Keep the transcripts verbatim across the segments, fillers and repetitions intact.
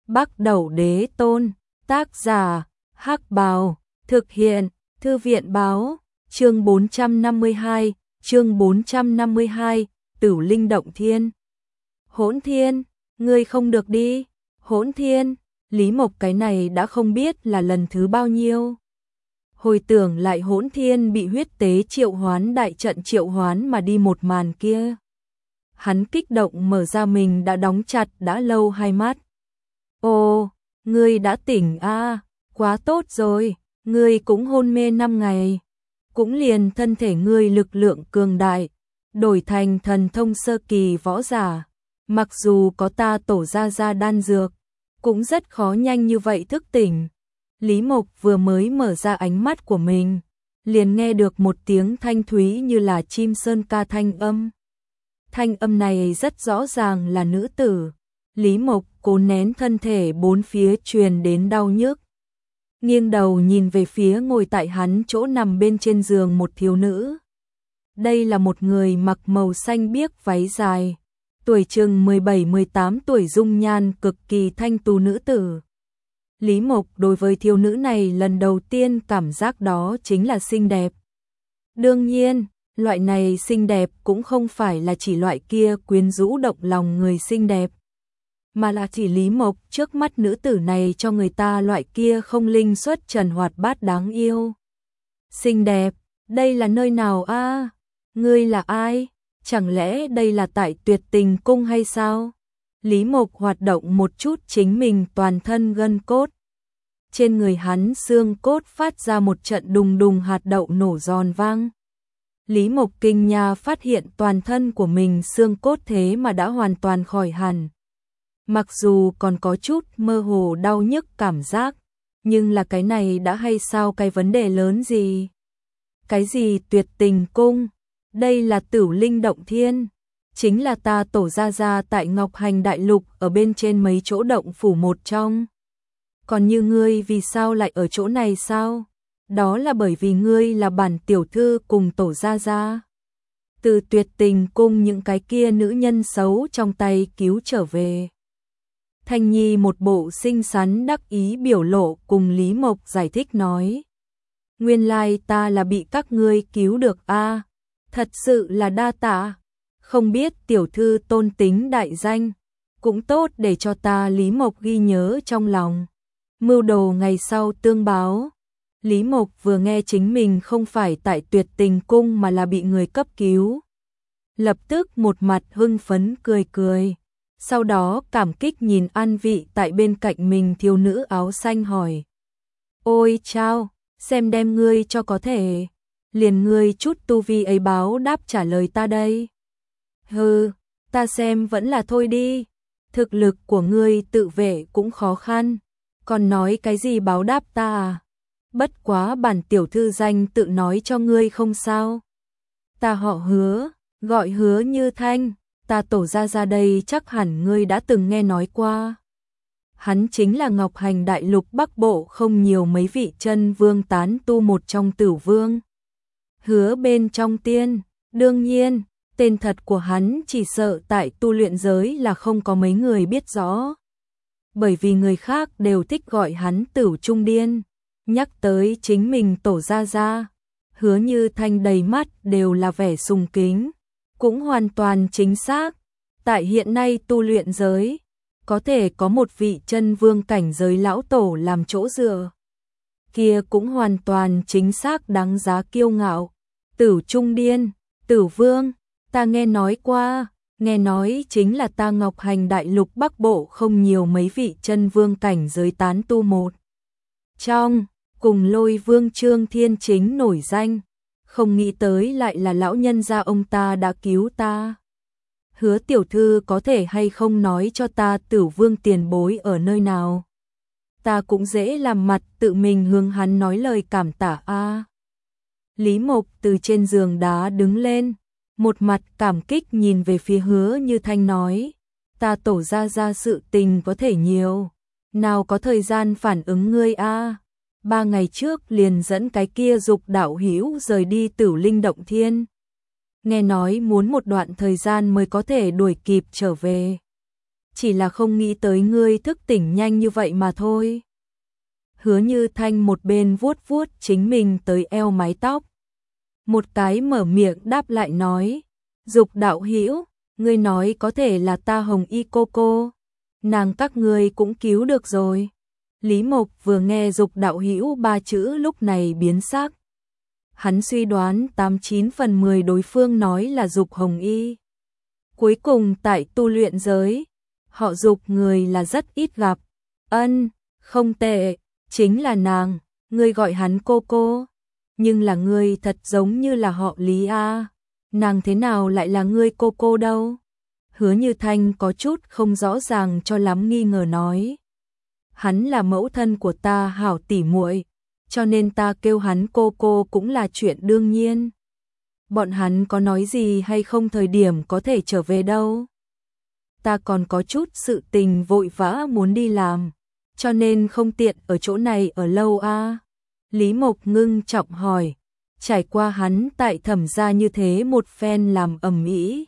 Bắc Đẩu Đế Tôn, tác giả, Hắc Bào, thực hiện, Thư viện báo, chương bốn trăm năm mươi hai, chương bốn trăm năm mươi hai, Tửu Linh Động Thiên. Hỗn Thiên, ngươi không được đi, Hỗn Thiên, Lý Mộc cái này đã không biết là lần thứ bao nhiêu. Hồi tưởng lại Hỗn Thiên bị huyết tế triệu hoán đại trận triệu hoán mà đi một màn kia. Hắn kích động mở ra mình đã đóng chặt đã lâu hai mắt. Ồ, ngươi đã tỉnh a, à, quá tốt rồi, ngươi cũng hôn mê năm ngày. Cũng liền thân thể ngươi lực lượng cường đại, đổi thành thần thông sơ kỳ võ giả. Mặc dù có ta tổ ra ra đan dược, cũng rất khó nhanh như vậy thức tỉnh. Lý Mộc vừa mới mở ra ánh mắt của mình, liền nghe được một tiếng thanh thúy như là chim sơn ca thanh âm. Thanh âm này rất rõ ràng là nữ tử. Lý Mộc cố nén thân thể bốn phía truyền đến đau nhức. Nghiêng đầu nhìn về phía ngồi tại hắn chỗ nằm bên trên giường một thiếu nữ. Đây là một người mặc màu xanh biếc váy dài, tuổi chừng mười bảy mười tám tuổi, dung nhan cực kỳ thanh tú nữ tử. Lý Mộc đối với thiếu nữ này lần đầu tiên cảm giác đó chính là xinh đẹp. Đương nhiên, loại này xinh đẹp cũng không phải là chỉ loại kia quyến rũ động lòng người xinh đẹp, mà là chỉ Lý Mộc trước mắt nữ tử này cho người ta loại kia không linh xuất trần hoạt bát đáng yêu. Xinh đẹp, đây là nơi nào a? À? Ngươi là ai? Chẳng lẽ đây là tại Tuyệt Tình Cung hay sao? Lý Mộc hoạt động một chút chính mình toàn thân gân cốt. Trên người hắn xương cốt phát ra một trận đùng đùng hạt đậu nổ giòn vang. Lý Mộc kinh nha phát hiện toàn thân của mình xương cốt thế mà đã hoàn toàn khỏi hẳn. Mặc dù còn có chút mơ hồ đau nhức cảm giác, nhưng là cái này đã hay sao, cái vấn đề lớn gì? Cái gì Tuyệt Tình Cung? Đây là Tửu Linh Động Thiên, chính là ta tổ ra ra tại Ngọc Hành Đại Lục ở bên trên mấy chỗ động phủ một trong. Còn như ngươi vì sao lại ở chỗ này sao? Đó là bởi vì ngươi là bản tiểu thư cùng tổ ra ra. Từ Tuyệt Tình Cung những cái kia nữ nhân xấu trong tay cứu trở về. Thanh Nhi một bộ xinh xắn đắc ý biểu lộ cùng Lý Mộc giải thích nói. Nguyên lai ta là bị các ngươi cứu được a, à, thật sự là đa tạ. Không biết tiểu thư tôn tính đại danh, cũng tốt để cho ta Lý Mộc ghi nhớ trong lòng. Mưu đồ ngày sau tương báo. Lý Mộc vừa nghe chính mình không phải tại Tuyệt Tình Cung mà là bị người cấp cứu, lập tức một mặt hưng phấn cười cười. Sau đó cảm kích nhìn An Vị tại bên cạnh mình thiếu nữ áo xanh hỏi. Ôi chao, xem đem ngươi cho có thể. Liền ngươi chút tu vi ấy báo đáp trả lời ta đây. Hừ, ta xem vẫn là thôi đi. Thực lực của ngươi tự vệ cũng khó khăn. Còn nói cái gì báo đáp ta à? Bất quá bản tiểu thư danh tự nói cho ngươi không sao. Ta họ Hứa, gọi Hứa Như Thanh. Ta tổ ra ra đây chắc hẳn ngươi đã từng nghe nói qua. Hắn chính là Ngọc Hành Đại Lục Bắc Bộ không nhiều mấy vị chân vương tán tu một trong Tửu Vương. Hứa bên trong tiên, đương nhiên, tên thật của hắn chỉ sợ tại tu luyện giới là không có mấy người biết rõ. Bởi vì người khác đều thích gọi hắn Tửu Trung Điên. Nhắc tới chính mình tổ ra ra, Hứa Như Thanh đầy mắt đều là vẻ sùng kính. Cũng hoàn toàn chính xác, tại hiện nay tu luyện giới, có thể có một vị chân vương cảnh giới lão tổ làm chỗ dựa. Kia cũng hoàn toàn chính xác đáng giá kiêu ngạo. Tửu Trung Điên, Tửu Vương, ta nghe nói qua, nghe nói chính là ta Ngọc Hành Đại Lục Bắc Bộ không nhiều mấy vị chân vương cảnh giới tán tu một trong, cùng Lôi Vương Trương Thiên Chính nổi danh. Không nghĩ tới lại là lão nhân gia ông ta đã cứu ta. Hứa tiểu thư có thể hay không nói cho ta Tửu Vương tiền bối ở nơi nào? Ta cũng dễ làm mặt tự mình hướng hắn nói lời cảm tạ a. À. Lý Mộc từ trên giường đá đứng lên, một mặt cảm kích nhìn về phía Hứa Như Thanh nói. Ta tổ ra ra sự tình có thể nhiều, nào có thời gian phản ứng ngươi a. À. Ba ngày trước liền dẫn cái kia dục đạo hữu rời đi Tửu Linh Động Thiên. Nghe nói muốn một đoạn thời gian mới có thể đuổi kịp trở về. chỉ là không nghĩ tới ngươi thức tỉnh nhanh như vậy mà thôi. Hứa Như Thanh một bên vuốt vuốt chính mình tới eo mái tóc, một cái mở miệng đáp lại nói, Dục đạo hữu, ngươi nói có thể là ta Hồng Y cô cô, nàng các ngươi cũng cứu được rồi. Lý Mộc vừa nghe Dục đạo hữu ba chữ lúc này biến sắc. Hắn suy đoán tám chín phần mười đối phương nói là Dục Hồng Y. Cuối cùng tại tu luyện giới, họ Dục người là rất ít gặp. Ân, không tệ, chính là nàng, ngươi gọi hắn cô cô, nhưng là ngươi thật giống như là họ Lý a, nàng thế nào lại là ngươi cô cô đâu? Hứa Như Thanh có chút không rõ ràng cho lắm nghi ngờ nói. Hắn là mẫu thân của ta hảo tỉ muội, cho nên ta kêu hắn cô cô cũng là chuyện đương nhiên. Bọn hắn có nói gì hay không thời điểm có thể trở về đâu? Ta còn có chút sự tình vội vã muốn đi làm, cho nên không tiện ở chỗ này ở lâu a. Lý Mộc ngưng trọng hỏi, trải qua hắn tại Thẩm gia như thế một phen làm ầm ĩ,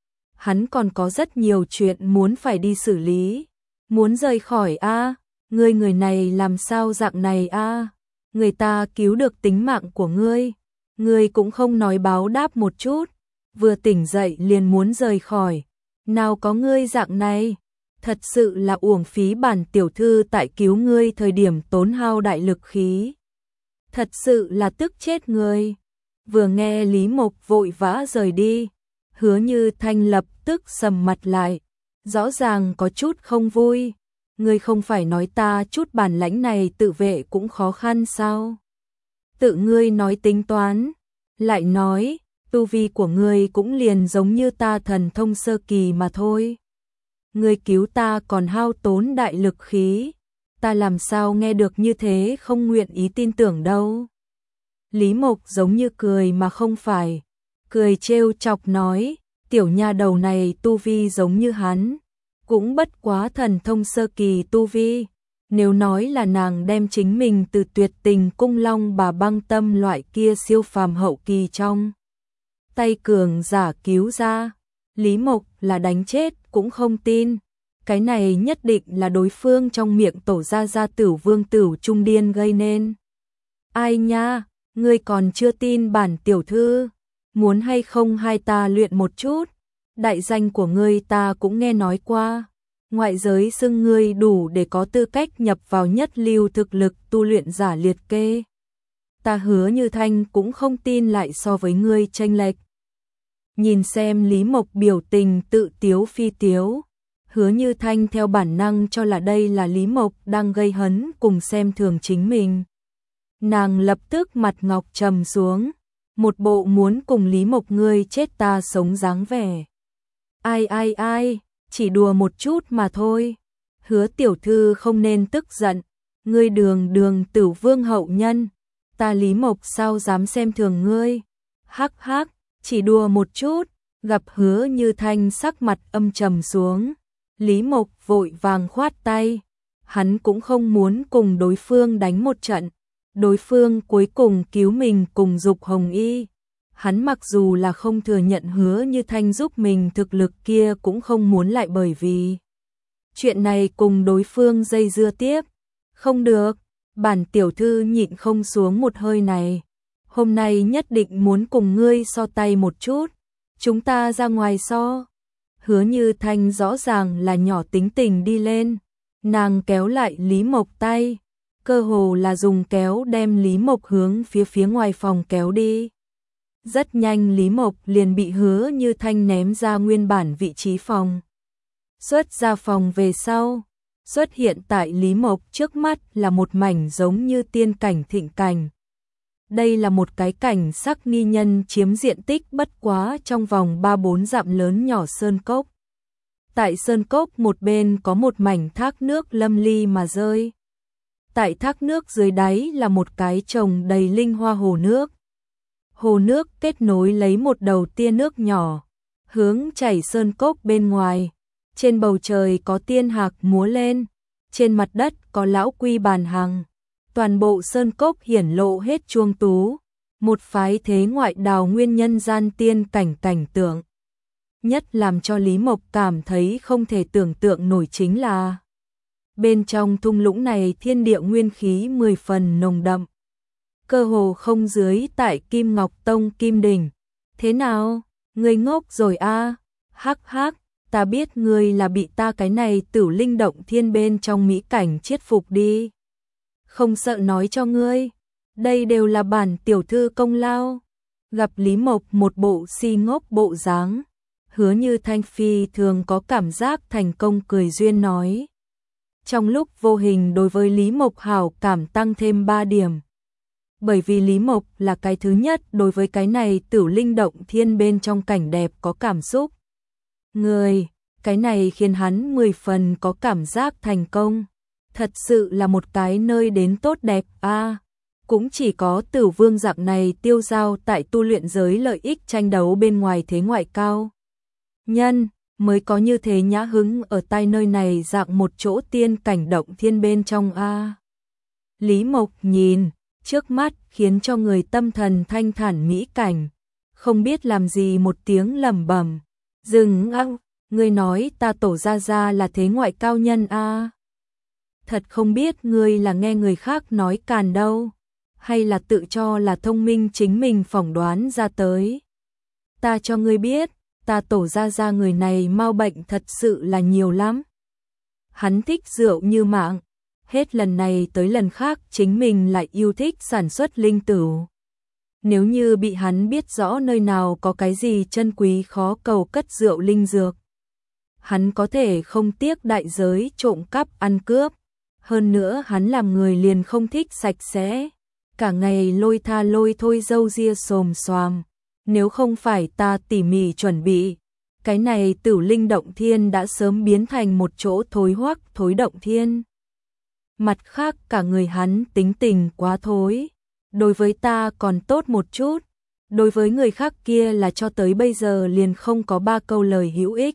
hắn còn có rất nhiều chuyện muốn phải đi xử lý, muốn rời khỏi a. Ngươi người này làm sao dạng này a? Người ta cứu được tính mạng của ngươi, ngươi cũng không nói báo đáp một chút, vừa tỉnh dậy liền muốn rời khỏi, nào có ngươi dạng này, thật sự là uổng phí bản tiểu thư tại cứu ngươi thời điểm tốn hao đại lực khí. Thật sự là tức chết ngươi. Vừa nghe Lý Mộc vội vã rời đi, Hứa Như Thanh lập tức sầm mặt lại, rõ ràng có chút không vui. Ngươi không phải nói ta chút bản lãnh này tự vệ cũng khó khăn sao? Tự ngươi nói tính toán, lại nói, tu vi của ngươi cũng liền giống như ta thần thông sơ kỳ mà thôi. Ngươi cứu ta còn hao tốn đại lực khí, ta làm sao nghe được như thế không nguyện ý tin tưởng đâu. Lý Mộc giống như cười mà không phải, cười trêu chọc nói, tiểu nha đầu này tu vi giống như hắn, cũng bất quá thần thông sơ kỳ tu vi. Nếu nói là nàng đem chính mình từ Tuyệt Tình Cung Long Bà Băng Tâm loại kia siêu phàm hậu kỳ trong tay cường giả cứu ra, Lý Mộc là đánh chết cũng không tin. Cái này nhất định là đối phương trong miệng tổ ra gia Tửu Vương Tửu Trung điên gây nên. Ai nha, ngươi còn chưa tin bản tiểu thư, muốn hay không hai ta luyện một chút, đại danh của ngươi ta cũng nghe nói qua, ngoại giới xưng ngươi đủ để có tư cách nhập vào nhất lưu thực lực tu luyện giả liệt kê. Ta Hứa Như Thanh cũng không tin lại so với ngươi chênh lệch. Nhìn xem Lý Mộc biểu tình tự tiếu phi tiếu, Hứa Như Thanh theo bản năng cho là đây là Lý Mộc đang gây hấn cùng xem thường chính mình. Nàng lập tức mặt ngọc trầm xuống, một bộ muốn cùng Lý Mộc ngươi chết ta sống dáng vẻ. Ai ai ai, chỉ đùa một chút mà thôi. Hứa tiểu thư không nên tức giận, ngươi đường đường Tửu Vương hậu nhân, ta Lý Mộc sao dám xem thường ngươi. Hắc hắc, chỉ đùa một chút. Gặp Hứa Như Thanh sắc mặt âm trầm xuống, Lý Mộc vội vàng khoát tay, hắn cũng không muốn cùng đối phương đánh một trận. Đối phương cuối cùng cứu mình cùng Dục Hồng Y, hắn mặc dù là không thừa nhận Hứa Như Thanh giúp mình thực lực kia cũng không muốn lại bởi vì chuyện này cùng đối phương dây dưa tiếp. Không được, bản tiểu thư nhịn không xuống một hơi này, hôm nay nhất định muốn cùng ngươi so tay một chút, chúng ta ra ngoài so. Hứa Như Thanh rõ ràng là nhỏ tính tình đi lên, nàng kéo lại Lý Mộc tay, cơ hồ là dùng kéo đem Lý Mộc hướng phía phía ngoài phòng kéo đi. Rất nhanh Lý Mộc liền bị Hứa Như Thanh ném ra nguyên bản vị trí phòng. Xuất ra phòng về sau, xuất hiện tại Lý Mộc trước mắt là một mảnh giống như tiên cảnh thịnh cảnh. Đây là một cái cảnh sắc nghi nhân chiếm diện tích bất quá trong vòng ba bốn dặm lớn nhỏ sơn cốc. Tại sơn cốc một bên có một mảnh thác nước lâm ly mà rơi. Tại thác nước dưới đáy là một cái trồng đầy linh hoa hồ nước. Hồ nước kết nối lấy một đầu tia nước nhỏ, hướng chảy sơn cốc bên ngoài. Trên bầu trời có tiên hạc múa lên, trên mặt đất có lão quy bàn hằng. Toàn bộ sơn cốc hiển lộ hết chuông tú, một phái thế ngoại đào nguyên nhân gian tiên cảnh cảnh tượng. Nhất làm cho Lý Mộc cảm thấy không thể tưởng tượng nổi chính là bên trong thung lũng này thiên địa nguyên khí mười phần nồng đậm. Cơ hồ không dưới tại Kim Ngọc Tông Kim Đỉnh. Thế nào? Ngươi ngốc rồi a? À? Hắc hắc, ta biết ngươi là bị ta cái này Tử Linh Động Thiên bên trong mỹ cảnh chiết phục đi. Không sợ nói cho ngươi, đây đều là bản tiểu thư công lao. Gặp Lý Mộc một bộ si ngốc bộ dáng, Hứa Như Thanh phi thường có cảm giác thành công cười duyên nói. Trong lúc vô hình đối với Lý Mộc hảo cảm tăng thêm ba điểm. Bởi vì Lý Mộc là cái thứ nhất đối với cái này Tử Linh Động Thiên bên trong cảnh đẹp có cảm xúc. Người, cái này khiến hắn mười phần có cảm giác thành công. Thật sự là một cái nơi đến tốt đẹp a. À, cũng chỉ có Tử Vương dạng này tiêu dao tại tu luyện giới lợi ích tranh đấu bên ngoài thế ngoại cao nhân mới có như thế nhã hứng ở tai nơi này dạng một chỗ tiên cảnh động thiên bên trong a. À, Lý Mộc nhìn trước mắt khiến cho người tâm thần thanh thản mỹ cảnh, không biết làm gì một tiếng lẩm bẩm, "Dừng a, ngươi nói ta tổ gia gia là thế ngoại cao nhân a? À? Thật không biết ngươi là nghe người khác nói càn đâu, hay là tự cho là thông minh chính mình phỏng đoán ra tới. Ta cho ngươi biết, ta tổ gia gia người này mau bệnh thật sự là nhiều lắm. Hắn thích rượu như mạng, hết lần này tới lần khác chính mình lại yêu thích sản xuất linh tửu. Nếu như bị hắn biết rõ nơi nào có cái gì chân quý khó cầu cất rượu linh dược, hắn có thể không tiếc đại giới trộm cắp ăn cướp. Hơn nữa hắn làm người liền không thích sạch sẽ, cả ngày lôi tha lôi thôi râu ria xồm xoàm. Nếu không phải ta tỉ mỉ chuẩn bị, cái này Tử Linh Động Thiên đã sớm biến thành một chỗ thối hoắc thối động thiên. Mặt khác cả người hắn tính tình quá thối, đối với ta còn tốt một chút, đối với người khác kia là cho tới bây giờ liền không có ba câu lời hữu ích.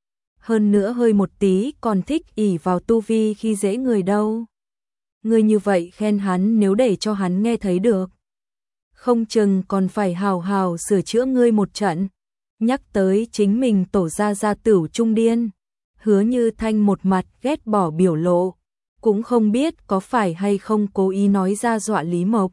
Hơn nữa hơi một tí còn thích ỷ vào tu vi khi dễ người đâu. Người như vậy khen hắn nếu để cho hắn nghe thấy được, không chừng còn phải hào hào sửa chữa ngươi một trận. Nhắc tới chính mình tổ gia gia Tửu Trung Điên, Hứa Như Thanh một mặt ghét bỏ biểu lộ, cũng không biết có phải hay không cố ý nói ra dọa Lý Mộc.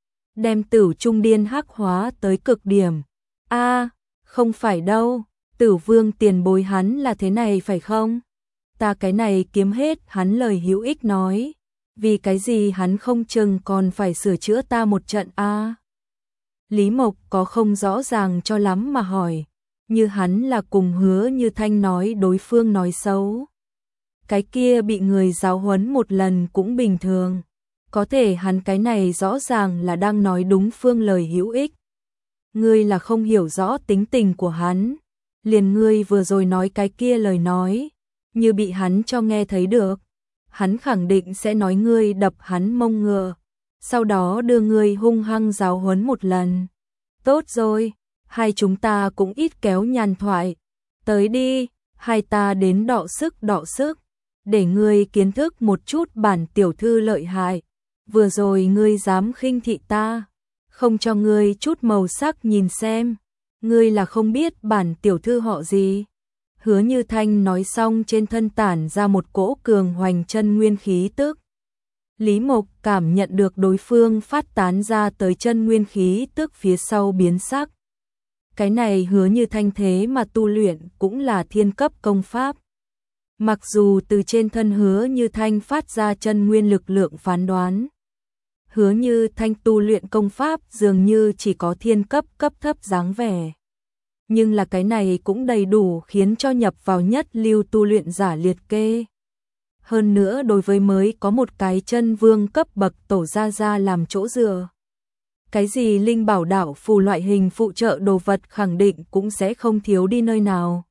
Đem Tửu Trung Điên hắc hóa tới cực điểm. A, không phải đâu, Tử Vương tiền bối hắn là thế này phải không? Ta cái này kiếm hết hắn lời hữu ích nói, vì cái gì hắn không chừng còn phải sửa chữa ta một trận a? À? Lý Mộc có không rõ ràng cho lắm mà hỏi, như hắn là cùng Hứa Như Thanh nói đối phương nói xấu. Cái kia bị người giáo huấn một lần cũng bình thường, có thể hắn cái này rõ ràng là đang nói đúng phương lời hữu ích. Ngươi là không hiểu rõ tính tình của hắn, liền ngươi vừa rồi nói cái kia lời nói, như bị hắn cho nghe thấy được, hắn khẳng định sẽ nói ngươi đập hắn mông ngựa, sau đó đưa ngươi hung hăng giáo huấn một lần. Tốt rồi, hai chúng ta cũng ít kéo nhàn thoại, tới đi, hai ta đến đọ sức đọ sức, để ngươi kiến thức một chút bản tiểu thư lợi hại. Vừa rồi ngươi dám khinh thị ta, không cho ngươi chút màu sắc nhìn xem, ngươi là không biết bản tiểu thư họ gì. Hứa Như Thanh nói xong trên thân tản ra một cỗ cường hoành chân nguyên khí tức. Lý Mộc cảm nhận được đối phương phát tán ra tới chân nguyên khí tức phía sau biến sắc. Cái này Hứa Như Thanh thế mà tu luyện cũng là thiên cấp công pháp. Mặc dù từ trên thân Hứa Như Thanh phát ra chân nguyên lực lượng phán đoán, Hứa Như Thanh tu luyện công pháp dường như chỉ có thiên cấp cấp thấp dáng vẻ. Nhưng là cái này cũng đầy đủ khiến cho nhập vào nhất lưu tu luyện giả liệt kê. Hơn nữa đối với mới có một cái chân vương cấp bậc tổ gia gia làm chỗ dựa. Cái gì linh bảo đảo phù loại hình phụ trợ đồ vật khẳng định cũng sẽ không thiếu đi nơi nào.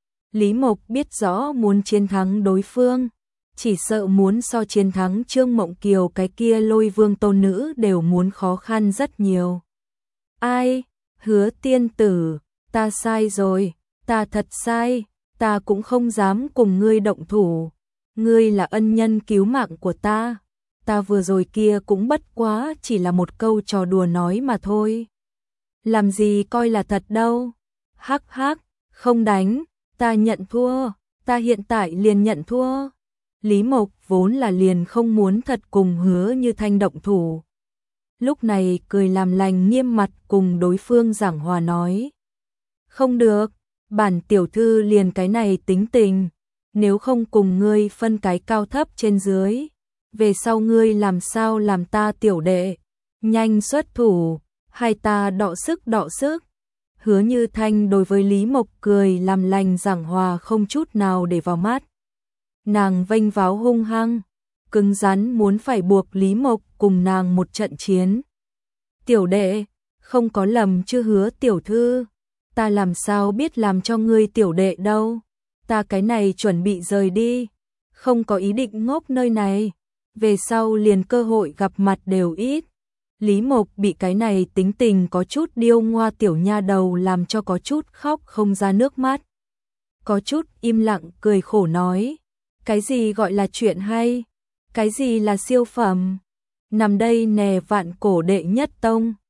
Lý Mộc biết rõ muốn chiến thắng đối phương, chỉ sợ muốn so chiến thắng Trương Mộng Kiều cái kia Lôi Vương tôn nữ đều muốn khó khăn rất nhiều. Ai? Hứa tiên tử, ta sai rồi, ta thật sai, ta cũng không dám cùng ngươi động thủ. Ngươi là ân nhân cứu mạng của ta, ta vừa rồi kia cũng bất quá chỉ là một câu trò đùa nói mà thôi. Làm gì coi là thật đâu. Hắc hắc, Không đánh, ta nhận thua, ta hiện tại liền nhận thua. Lý Mộc vốn là liền không muốn thật cùng Hứa Như Thanh động thủ. Lúc này cười làm lành nghiêm mặt cùng đối phương giảng hòa nói. Không được, bản tiểu thư liền cái này tính tình, nếu không cùng ngươi phân cái cao thấp trên dưới, về sau ngươi làm sao làm ta tiểu đệ, nhanh xuất thủ, hai ta đọ sức đọ sức. Hứa Như Thanh đối với Lý Mộc cười làm lành giảng hòa không chút nào để vào mắt. Nàng vênh váo hung hăng, cứng rắn muốn phải buộc Lý Mộc cùng nàng một trận chiến. Tiểu đệ, không có lầm chứ Hứa tiểu thư, ta làm sao biết làm cho ngươi tiểu đệ đâu, ta cái này chuẩn bị rời đi, không có ý định ngốc nơi này, về sau liền cơ hội gặp mặt đều ít. Lý Mộc bị cái này tính tình có chút điêu ngoa tiểu nha đầu làm cho có chút khóc không ra nước mắt. Có chút im lặng cười khổ nói, cái gì gọi là chuyện hay, cái gì là siêu phẩm, nằm đây nè vạn cổ đệ nhất tông,